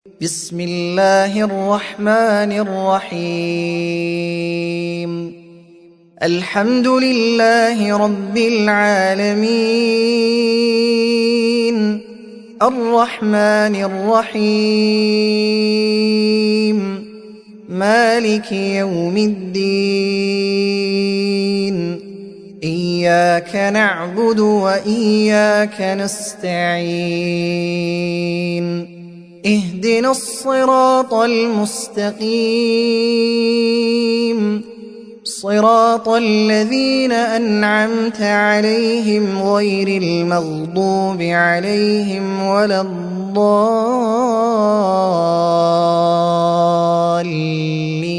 بسم الله الرحمن الرحيم. الحمد لله رب العالمين، الرحمن الرحيم، مالك يوم الدين، إياك نعبد وإياك نستعين، اهدنا الصراط المستقيم، صراط الذين أنعمت عليهم غير المغضوب عليهم ولا الضالين.